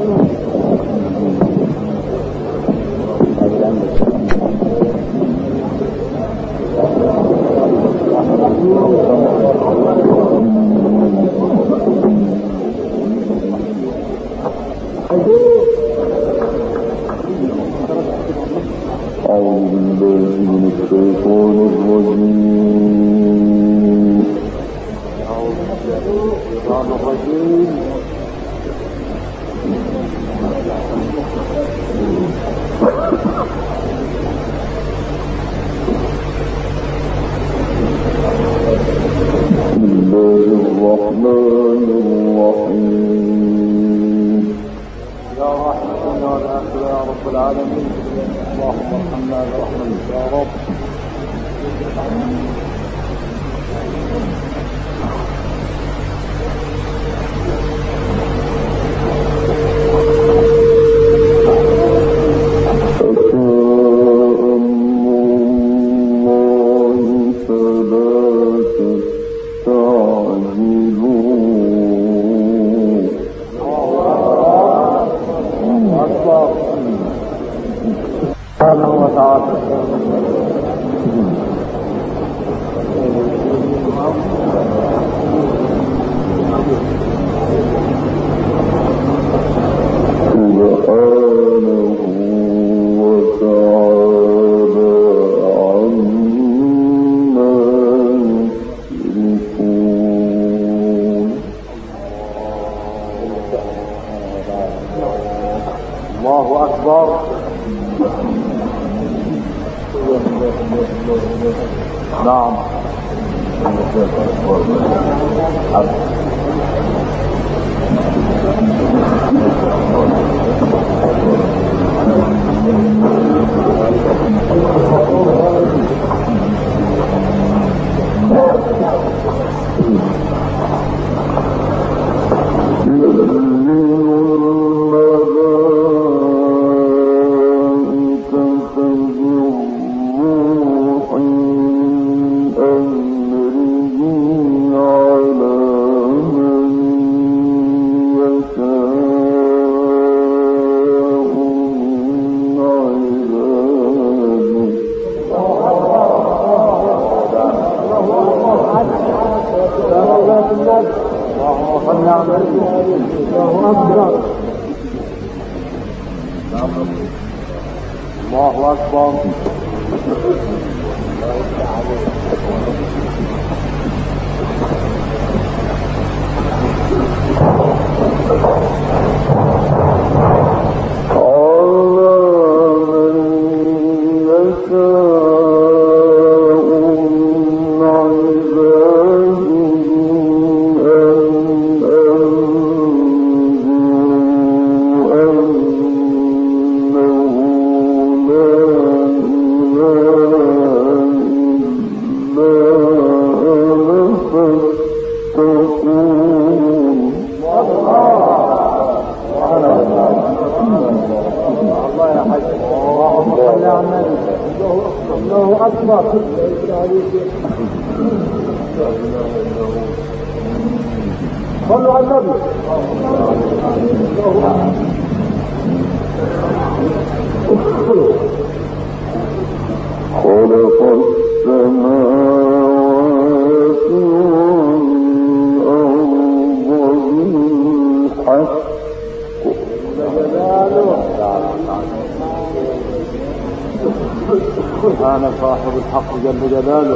سبحان صاحب الحق جل جلاله.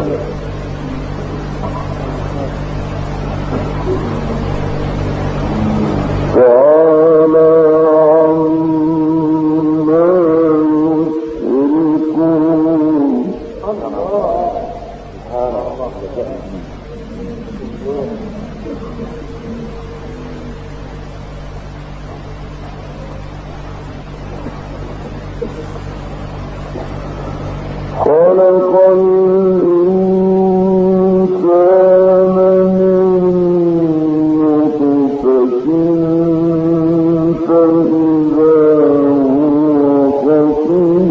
تعالى عما يشركون. خلق الإنسان من نطفة فإذا هو خصيم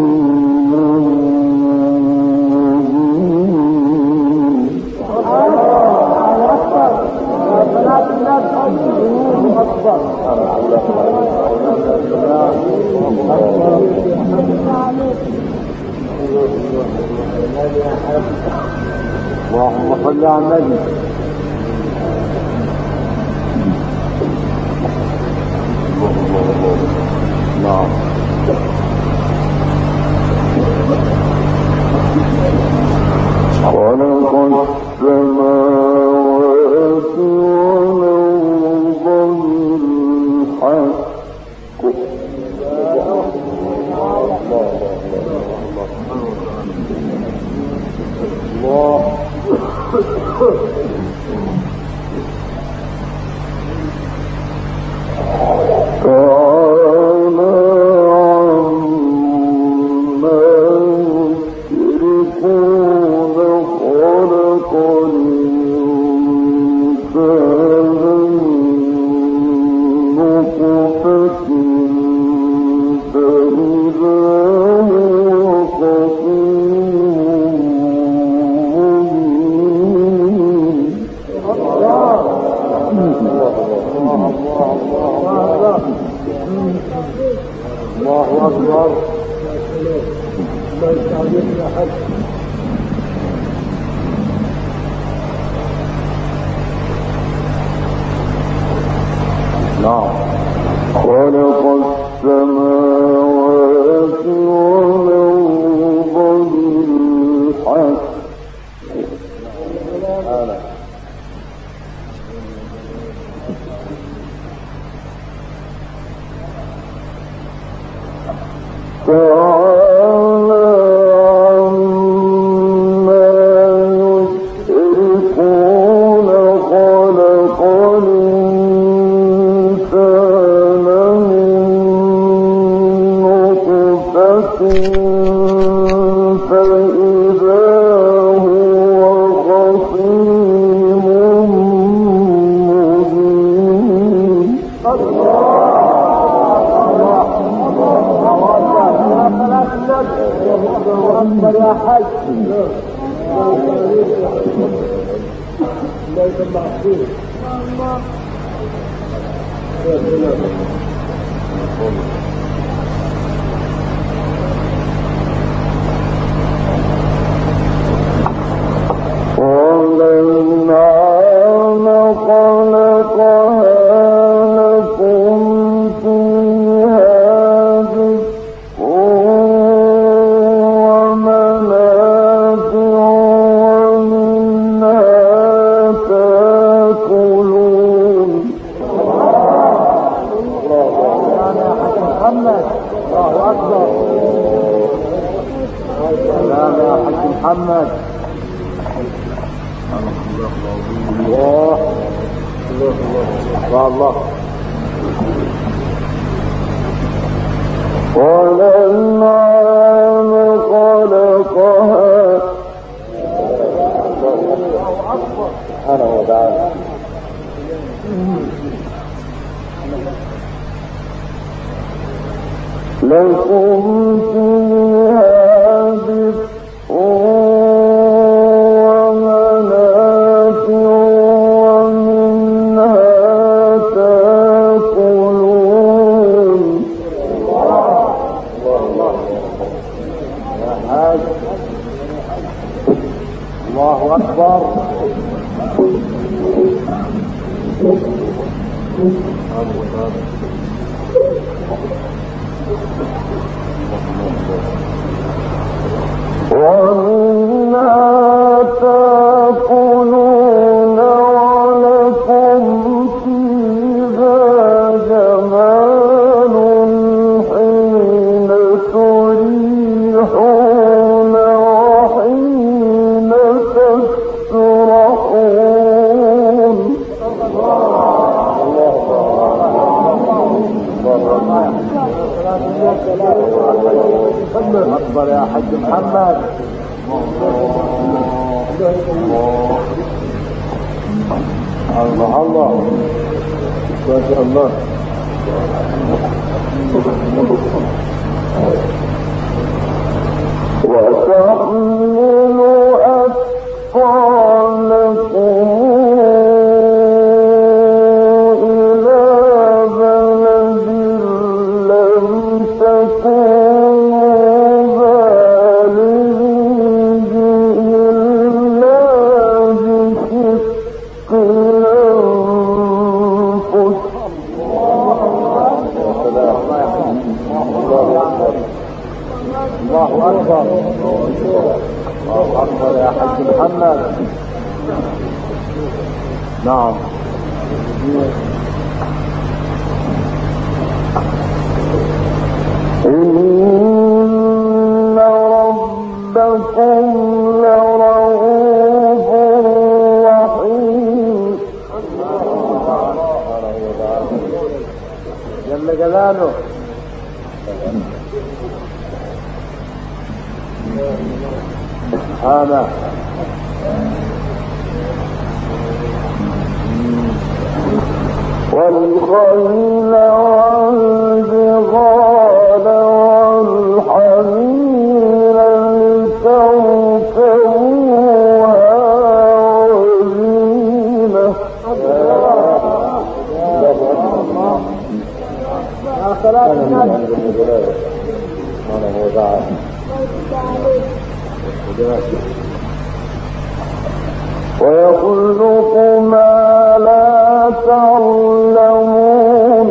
مبين. اللهم صل على النبي. نعم. خلق السماوات والأرض بالحق الله. الله أكبر. نعم. خلق السماوات والأرض بالحق تعالى عما يشركون. خلق الإنسان من نطفة فإذا هو خصيم مبين. أكبر يا حج. ليس المعصوم. والأنعام خلقها لكم فيها دفء ومنافع ومنها تأكلون. محمد. الله أكبر. سلام يا حج محمد. الله الله. والأنعام خلقها سبحانه وتعالى. لكم فيها دفء ومنافع ومنها تأكلون. الله أكبر. ومنها تأكلون ولكم فيها جمال حين تريحون وحين تسرحون. أكبر يا حج محمد. الله الله. ما شاء الله. وتحمل أثقالكم إلى بلد لم تكونوا الله أكبر. الله أكبر يا حج محمد. نعم. إن ربكم لرؤوف رحيم. جل جلاله. أنا والخيل والبغال والحمير لتركبوها وزينة. ويخلق ما لا تعلمون.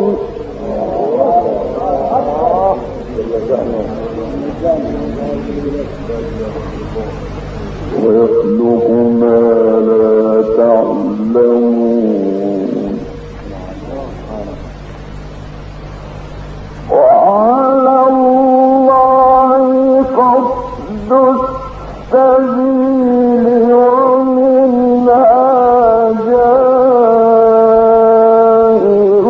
ويخلق ما لا تعلمون. وعلى الله قصد السبيل ومنها جائر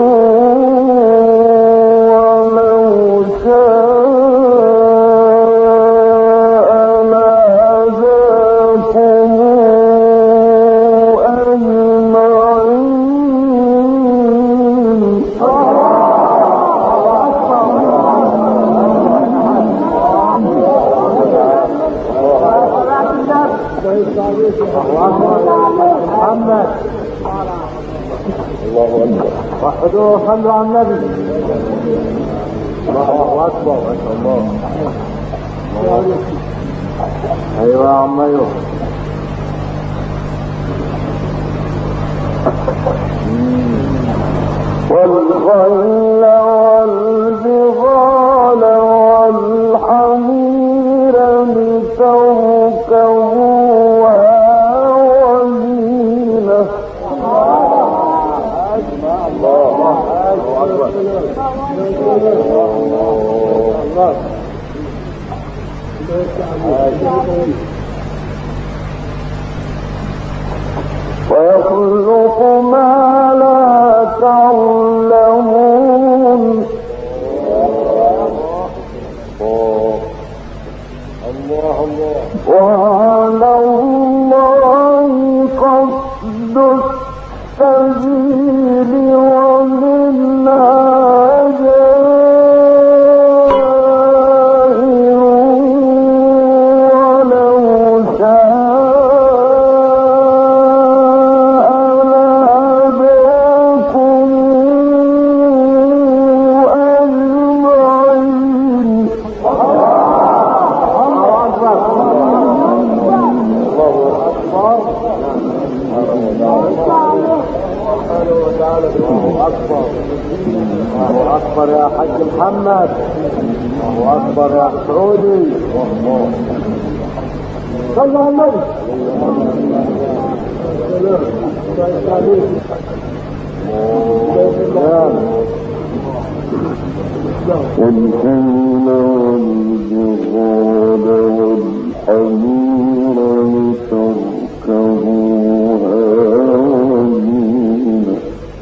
ولو شاء لهداكم محمد. الله أكبر. وحدوه صلوا على النبي. الله أكبر. ما شاء الله. أيوة يا عم أيوة. والخيل والبغال والحمير لتركبوها وزينة. ويخلق ما لا تعلمون. وعلى الله قصد السبيل ومنها جائر ولو شاء لهداكم أجمعين. الله أكبر يا حج محمد. الله أكبر يا سعودي. صلى على النبي. والخيل والبغال والحمير لتركبوها وزينة.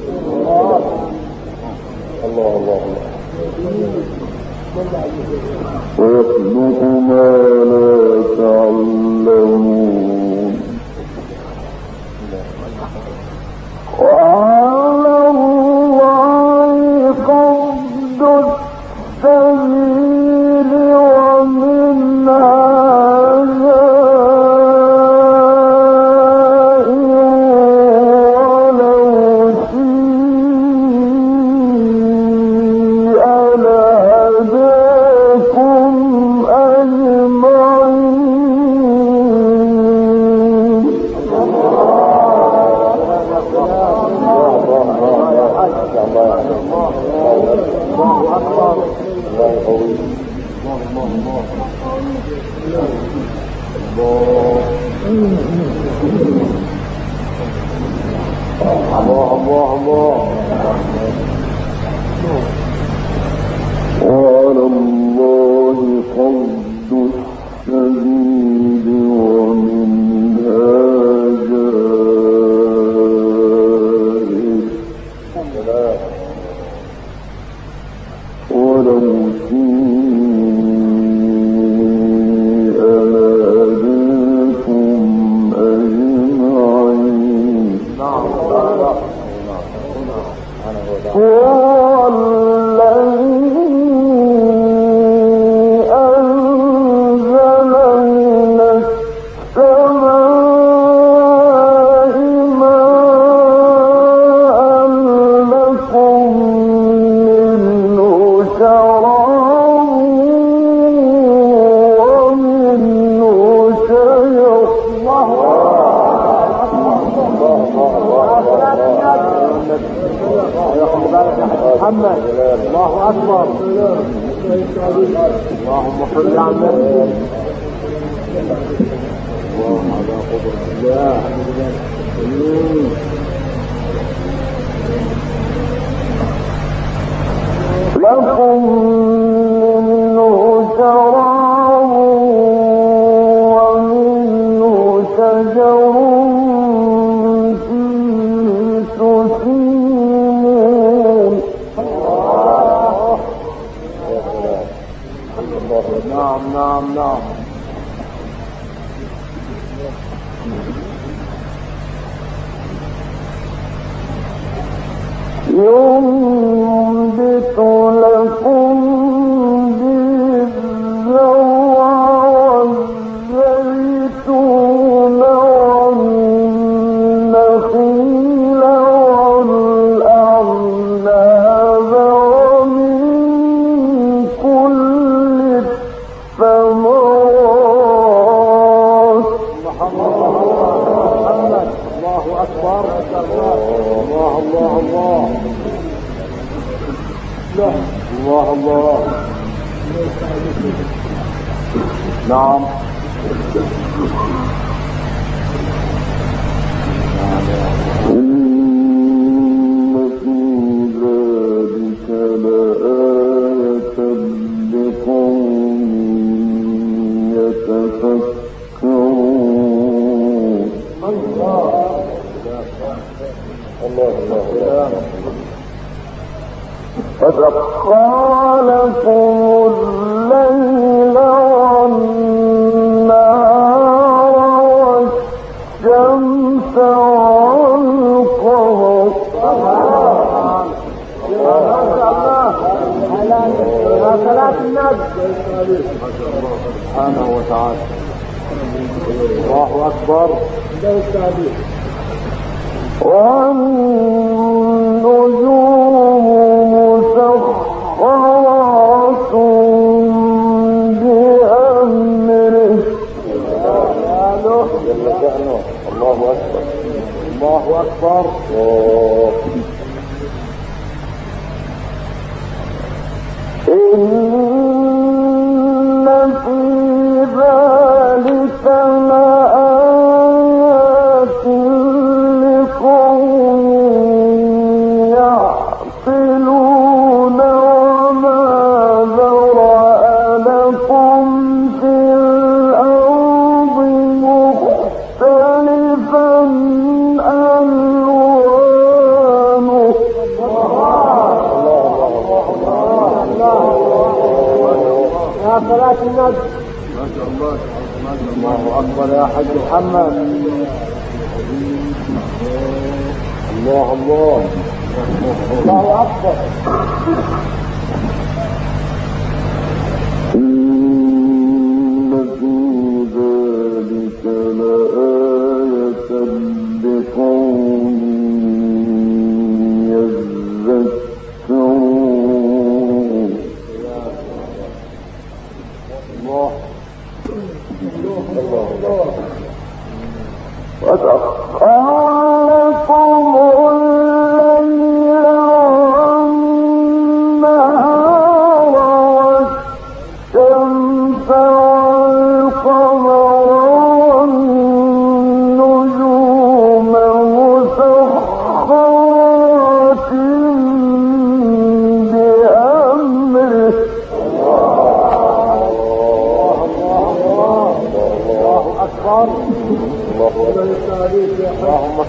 ويخلق ما لا تعلمون. وعلى الله قصد السبيل ومنها وعلى الله قصد السبيل ومنها جائر ولو شيء لهداكم أجمعين هو الذي أنزل من السماء ماء لكم منه شراب ومنه شجر محمد الله أكبر اللهم صل على النبي اللهم على قدرة الله لكم منه شراب ومنه شجر فيه تسيمون نعم ينبت لكم به الزرع والزيتون والنخيل والأعناب ومن كل الثمرات محمد الله أكبر الله نعم إن في ذلك لآية لقوم يتفكرون الله وسخر لكم الليل والنهار والشمس والقمر صلاة النبي سبحانه وتعالى الله أكبر والنجوم مسخرات بأمره الله أكبر الله أكبر إن في ذلك لآيات لقوم يعقلون وما ذرأ لكم في الأرض مختلفا ألوانه يا صلاة النبي ما شاء الله الله أكبر يا حاج محمد الله أكبر إن في ذلك لآية لقوم يذكرون وسخر لكم الليل والنهار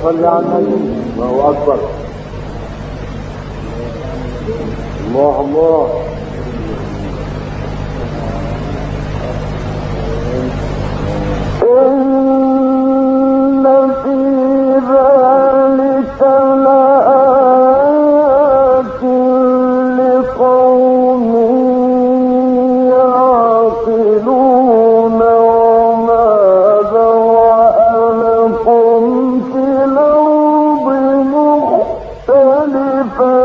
صل على النبي. الله أكبر. الله الله. إن في ذلك لآيات لقوم يعقلون وما ذرأ لكم في الأرض مختلفا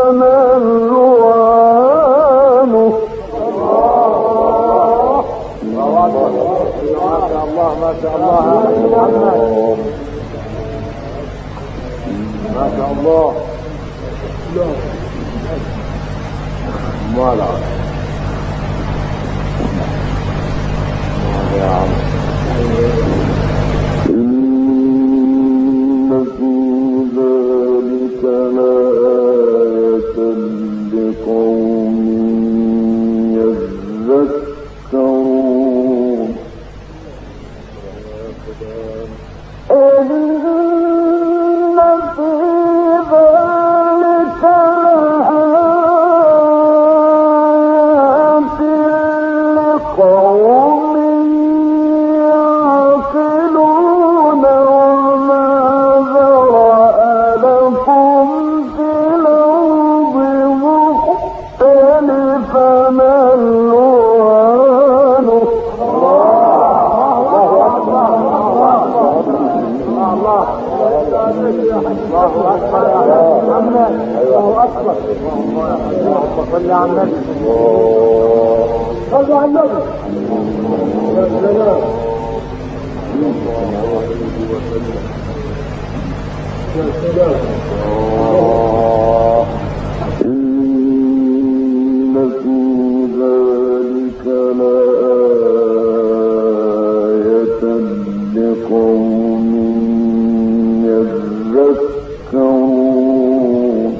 ألوانه. ما شاء الله ما شاء الله. ما لا يا عم. إن في ذلك لآية لقوم يذكرون. إن في ذلك لآيات لقوم يعقلون وما ذرأ لكم في الأرض مختلفا ألوانه. الله أكبر يا محمد. الله أكبر. صل على النبي. صل على النبي. يا سلام. يا سلام. إن في ذلك لآية لقوم يذكرون.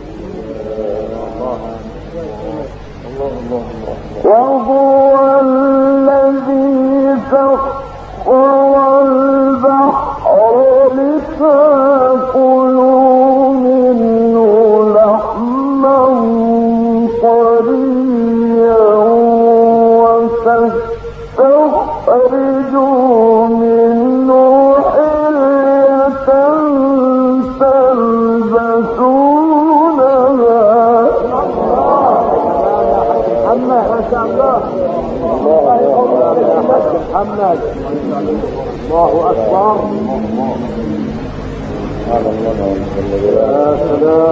وهو الذي سخر البحر لتأكلوا منه لحما طريا وتستخرجوا منه حلية تلبسونها. محمد ما شاء الله. محمد الله أكبر. يا سلام.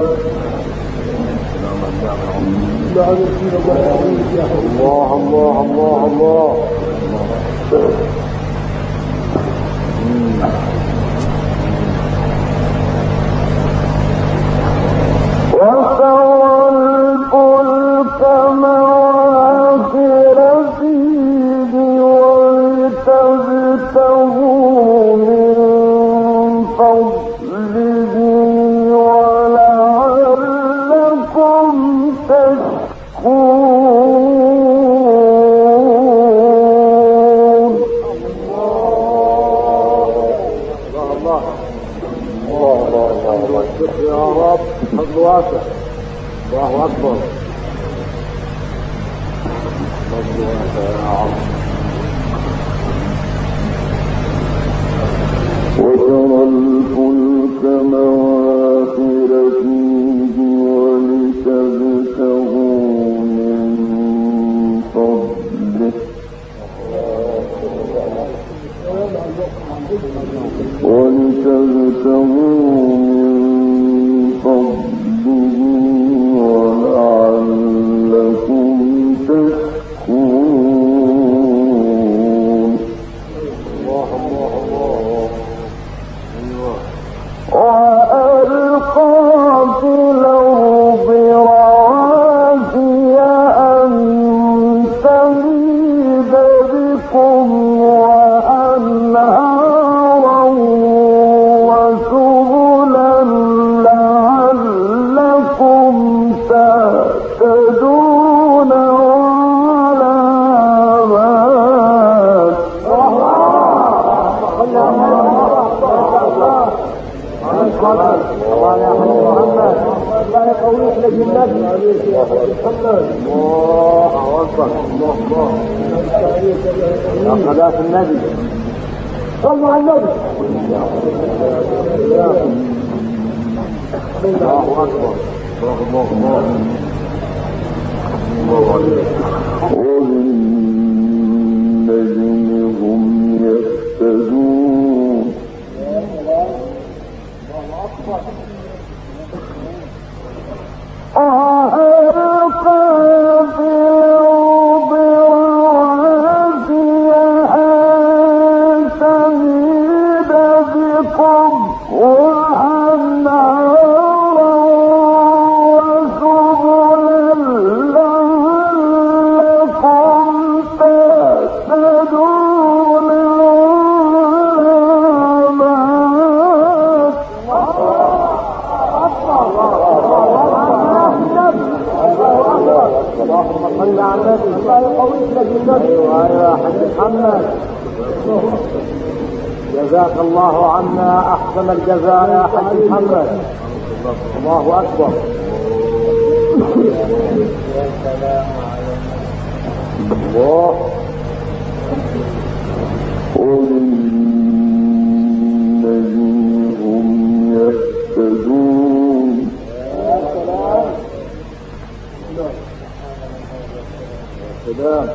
الله الله الله الله. وترى الفلك مواخر فيه ولتبتغوا من فضله ولعلكم تشكرون. الله يا رب. فضل واسع. الله أكبر. فضل واسع يا عم. وترى الفلك مواخر فيه ولتبتغوا من فضله ولعلكم تشكرون. وألقى في الأرض رواسي أن تميد بكم وأنهارا وسبلا لعلكم تهتدون وعلامات. عليك يا محمد. الله أكبر. الله يا صلاة النبي. صلوا على النبي. الله أكبر. الله عليك. وبالنجم هم يهتدون. جزاك الله عنا أحسن الجزاء يا حاج محمد. الله أكبر. الله. وبالنجم هم يهتدون. سلام.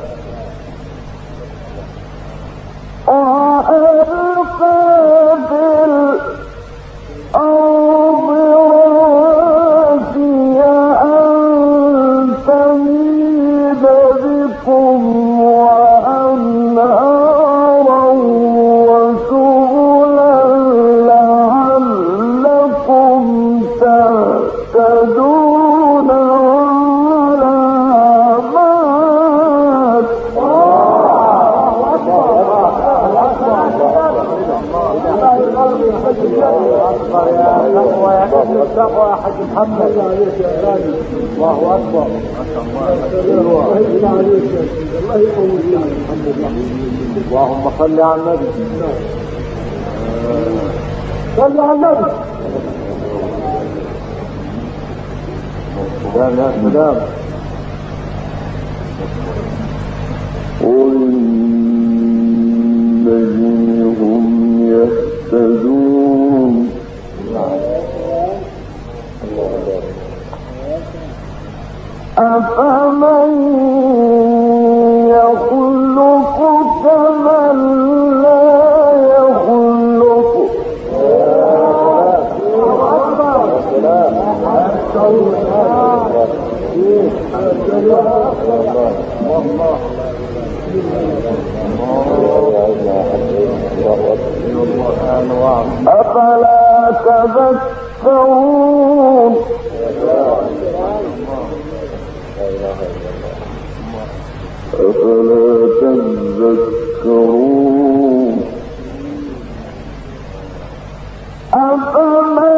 التقوى يا حاج محمد. الله أكبر. اللهم صل على النبي. صل على النبي. سلام يا سلام. والنجم هم يهتدون. أفمن يخلق كمن لا يخلق. أفلا تذكرون. أفلا تذكرون. أفمن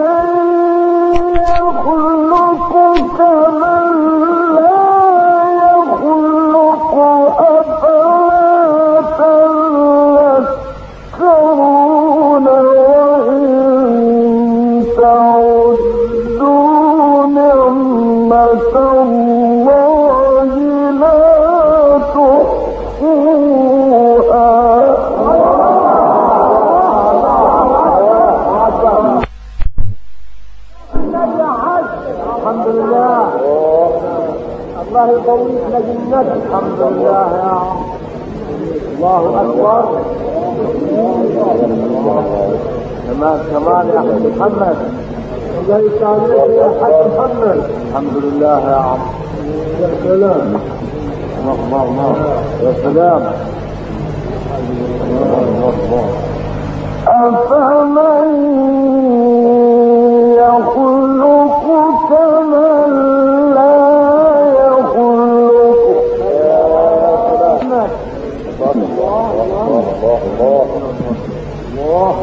يخلق كمن لا يخلق. أفلا تذكرون. وإن تعدوا نعمة الله لا تحصوها. الحمد لله. الله يقويك لجنتك. الحمد لله يا عم. الله أكبر. كمان يا حاج محمد. الله يسعدك يا حاج محمد. الحمد لله يا عم. يا سلام. الله يا سلام. أفمن يخلق كمن لا يخلق. الله.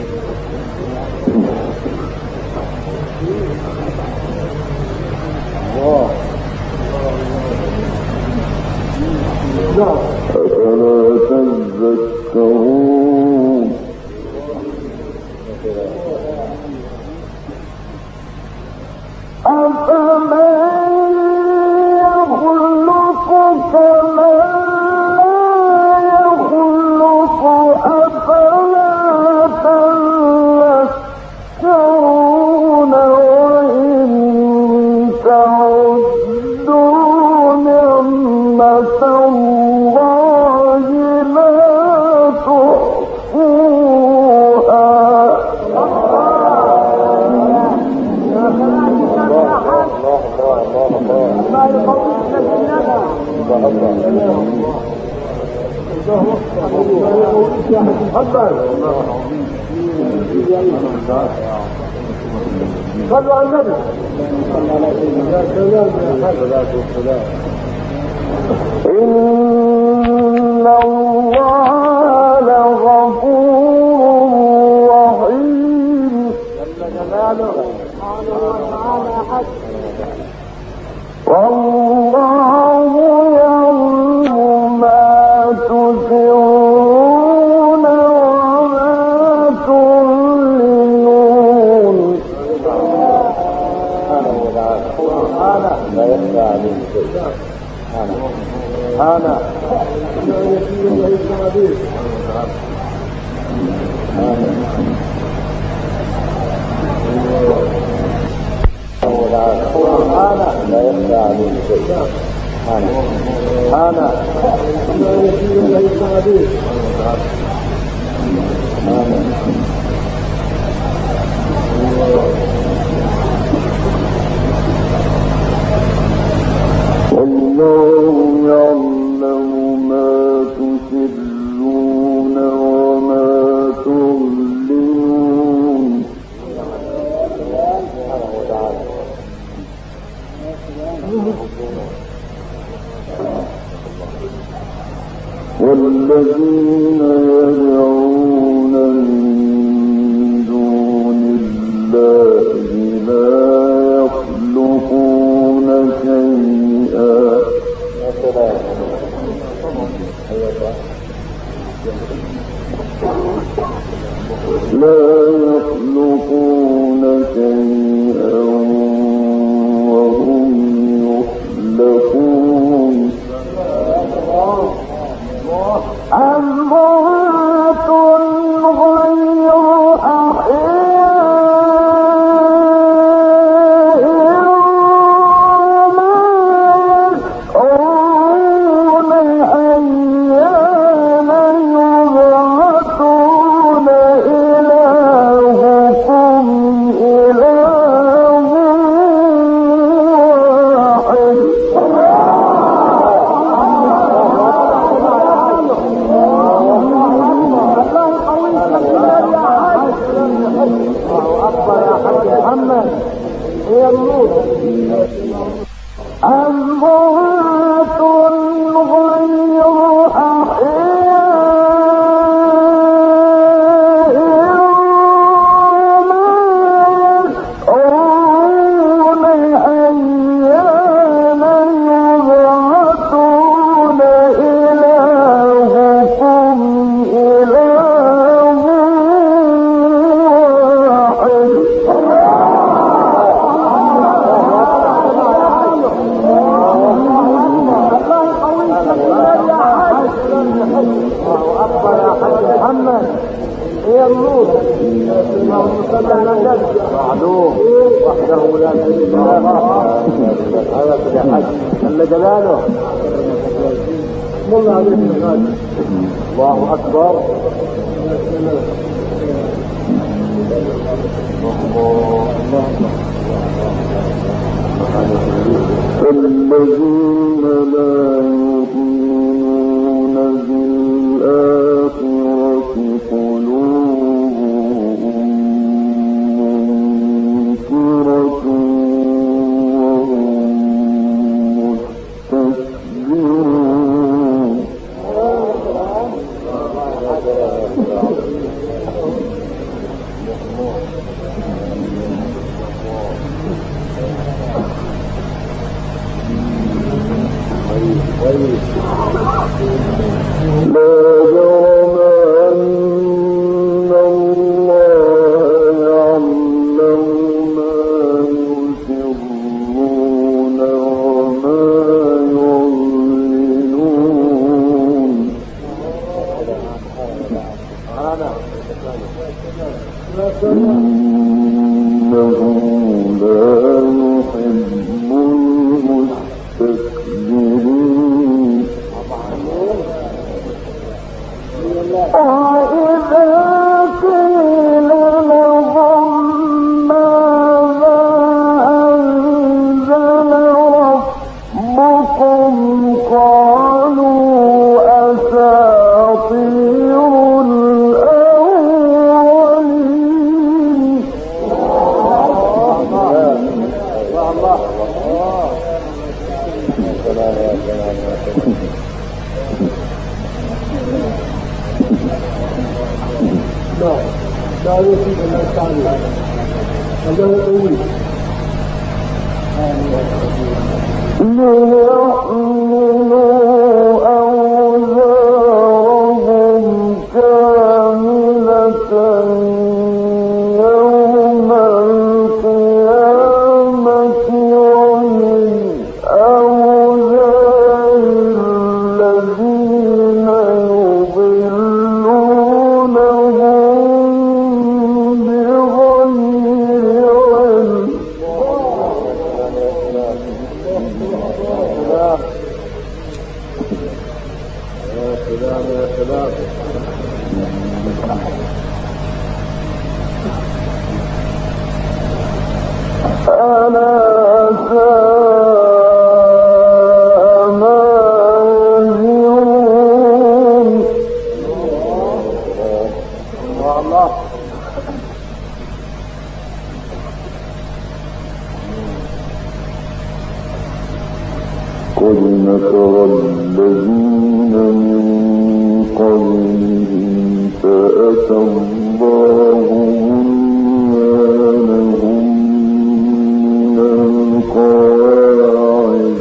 أفلا تذكرون. أفمن صلوا على النبي. إن الله لغفور رحيم والله يعلم ما تسرون وما تعلنون. لا يخفى عليه شيء. أنا لا يخفى عليه شيء. أنا والله يعلم ما تسرون وما تعلنون. والذين يدعون من دون الله لا يخلقون شيئا وهم يخلقون. أموات غير أحياء ما يشعرون أيان يبعثون. إلهكم إله واحد. محمد هي النور. أموات غير أحياء ما يشعرون أيان يبعثون. إلهكم إله واحد. محمد هي النور. معلوم وحده لا شريك له. هذا في حج جل جلاله. الله عليك الله اكبر. الذين لا يؤمنون بالآخرة قلوبهم منكرة وهم مستكبرون. لا جرم أن الله يعلم ما يسرون وما يعلنون. إنه لا يحب المستكبرين. قد مكر الذين من قبلهم فأتى الله بنيانهم من القواعد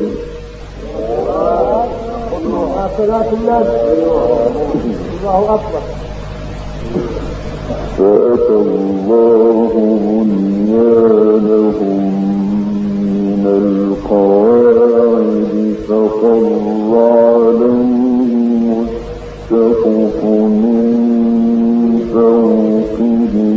فأتى الله بنيانهم من القواعد فخر عليهم السقف من فوقهم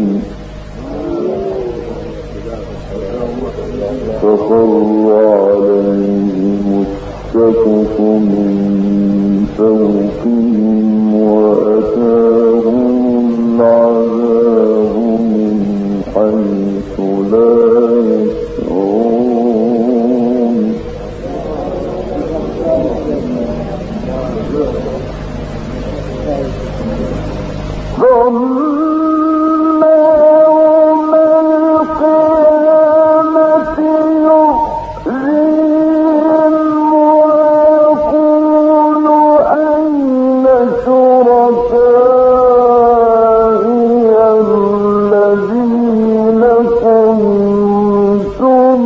وأتاهم العذاب من حيث لا يشعرون ثم يوم القيامة يخزيهم ويقول أين شركائي الذين كنتم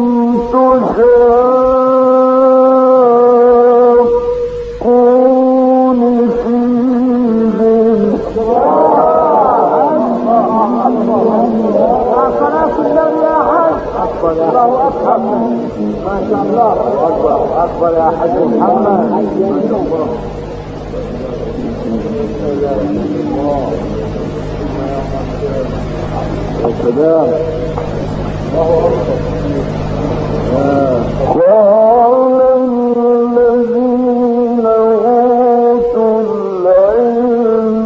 تشاقون فيهم ما شاء الله أكبر يا حاج محمد السلام قال الذين أوتوا العلم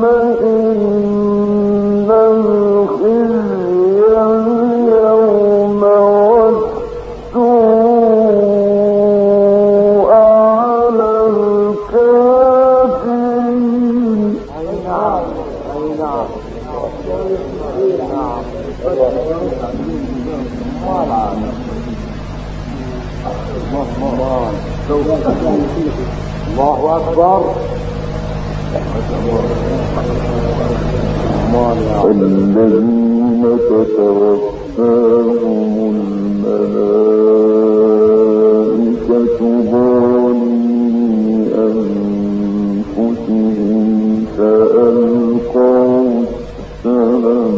إن الخزي اليوم والسوء على الكافرين الله أكبر الذين تتوفاهم الملائكة ظالمي أنفسهم فألقوا السلام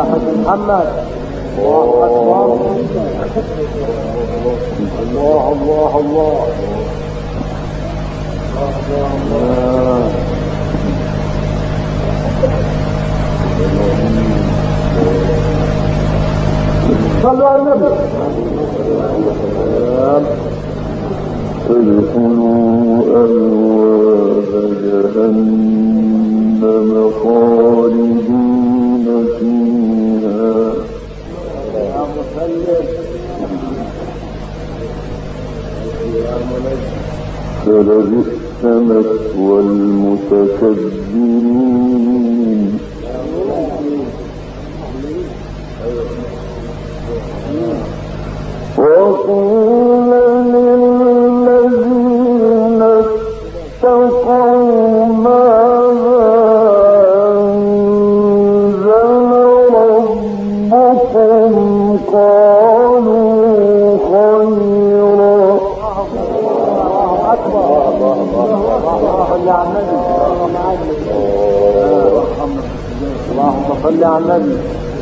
حج محمد. الله أكبر. الله الله الله. صلوا على النبي. ادخلوا أبواب جهنم خالدين فيها فلبئس مثوى المتكبرين. وقيل للذين اتقوا ماذا أنزل ربكم قالوا خيرا. اللهم صل على النبي.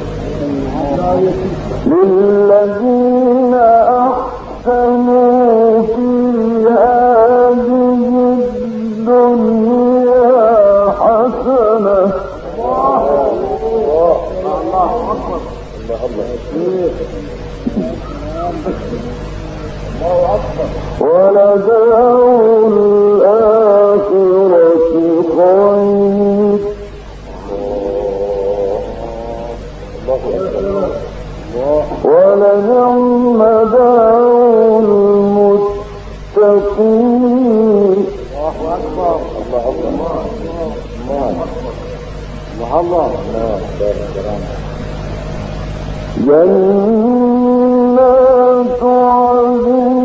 للذين أحسنوا في هذه الدنيا حسنة ولدار الآخرة خير ولنعم دار المتقين. الله أكبر. الله الله. جنات عدن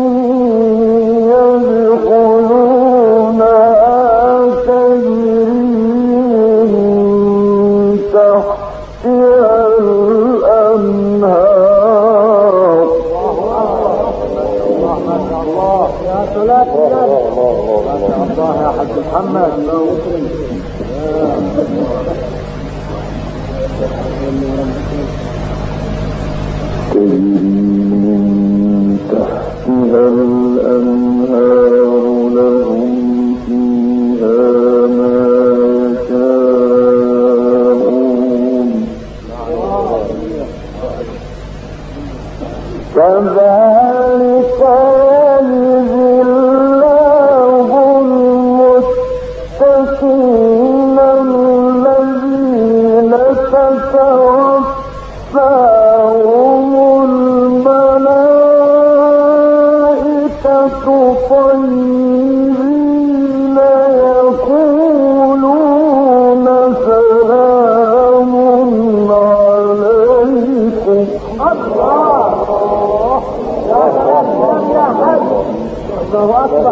يدخلونها تجري من تحتها الأنهار. الله يا سلام. الله يا حج محمد. تجري من تحتها الأنهار لهم فيها ما يشاءون كذلك يجزي الله المتقين الذين تتوفاهم الملائكة طيبين يقولون سلام عليكم. الله أكبر.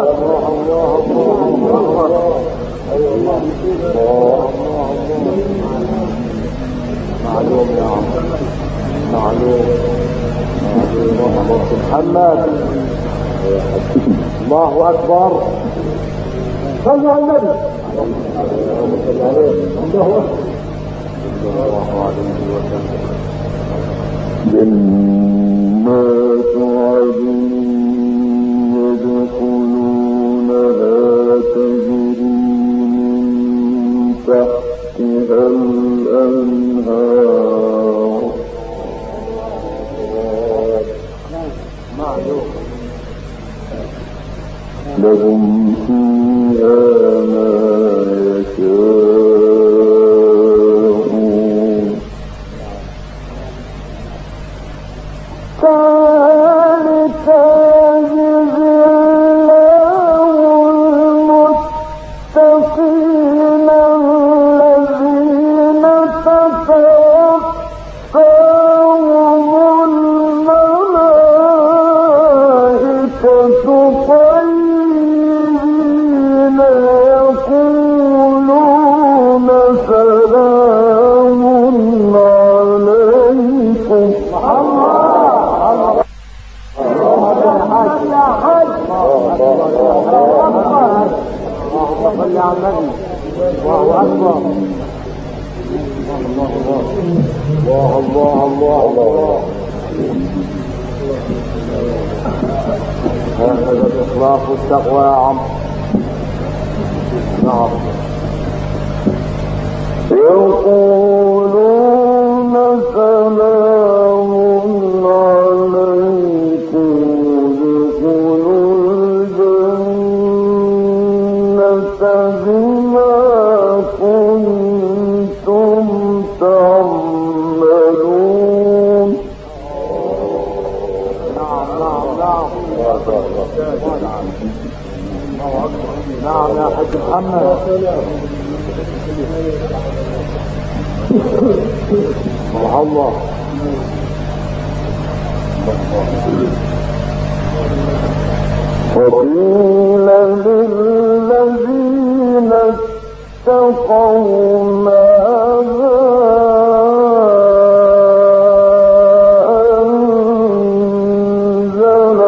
معلوم يا عم. معلوم محمد. الله أكبر. صلوا على النبي. جنات عدن يدخلونها تجري من تحتها الأنهار لهم فيها ما يشاءون كذلك يجزي الله المتقين الذين تتوفاهم الملائكة طيبين الله الله الله. هكذا الإخلاص والتقوى يا عم. نعم. يقولون سلام عليكم ادخلوا الجنة بما كنتم تعملون. نعم نعم يا حاج محمد. الله وقيل للذين اتقوا ماذا أنزل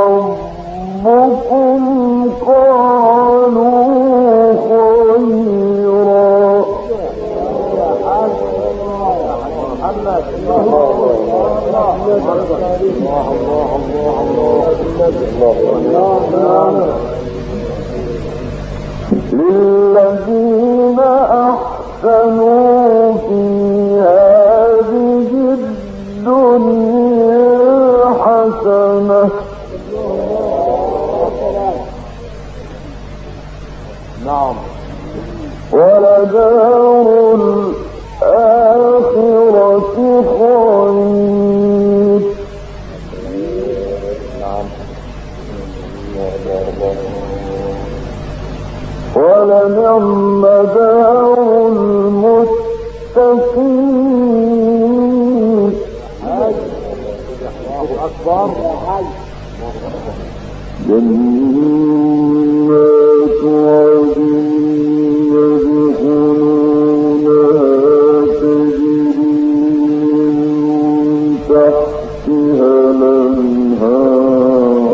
ربكم قالوا للذين أحسنوا في هذه الدنيا حسنة نعم ولدار الآخرة خير. ولنعم دار المتقين. جنات عدن يدخلونها تجري من تحتها الأنهار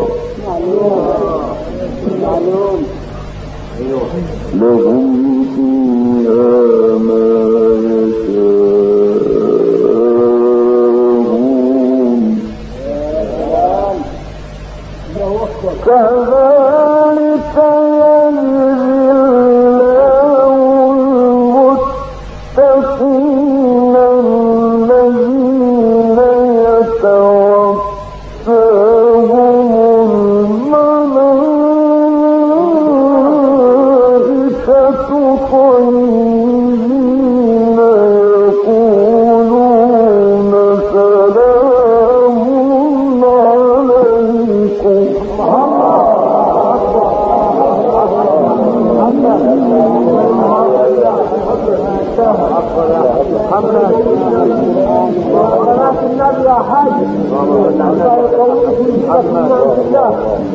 لهم فيها ما يشاءون كذلك يجزي الله المتقين الذين يتوفاهم الملائكة طيبين يقولون سلام عليكم. صلاة النبي يا حاج. الله يقويك بالله.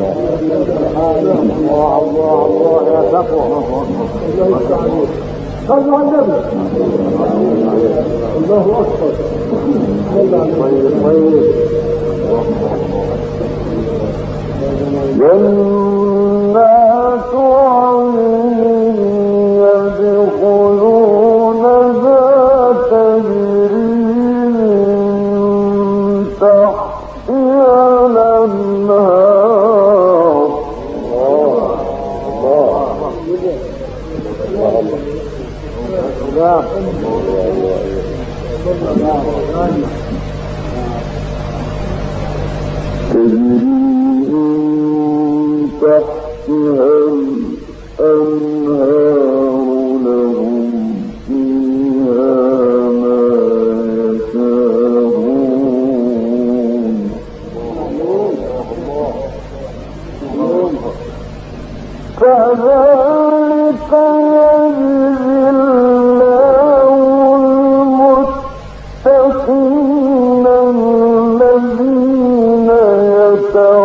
الله الله الله يا سفوة. صلوا على النبي. الله أكبر. جنات عدن يدخلونها تجري من تحتها الأنهار تجري تحتها الأنهار لهم فيها ما يشاءون كذلك يجزي الله المتقين الذين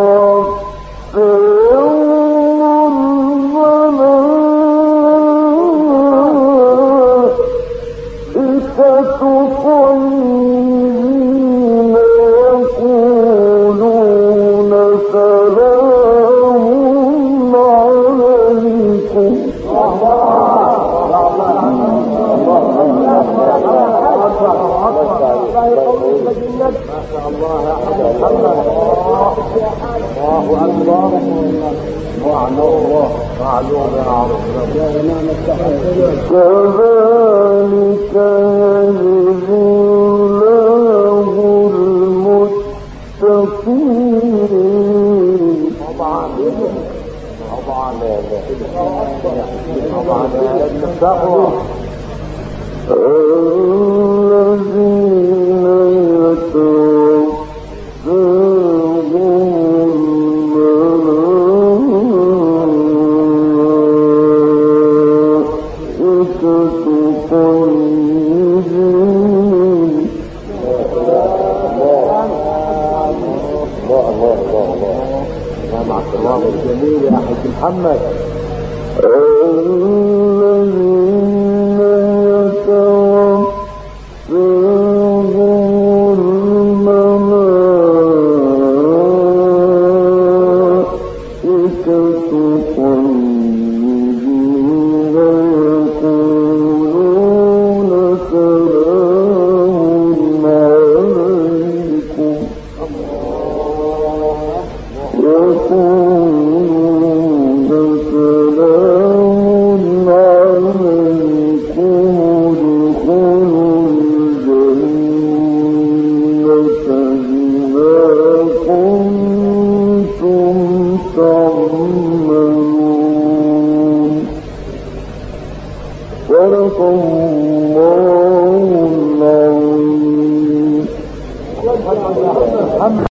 يتوفون الملائكة ما شاء الله يا حاج محمد. الله اكبر. الله معلوم يا عرب. كذلك يجزي الله المتقين. طبعا التقوى الذين يتوفاهم الملائكة طيبين. مع الكلام الجميل يا حاج محمد. الذين يتوفاهم الملائكة طيبين يقولون سلام عليكم. يقولون سلام عليكم ادخلوا الجنة بما كنتم تعملون. صدق الله العظيم.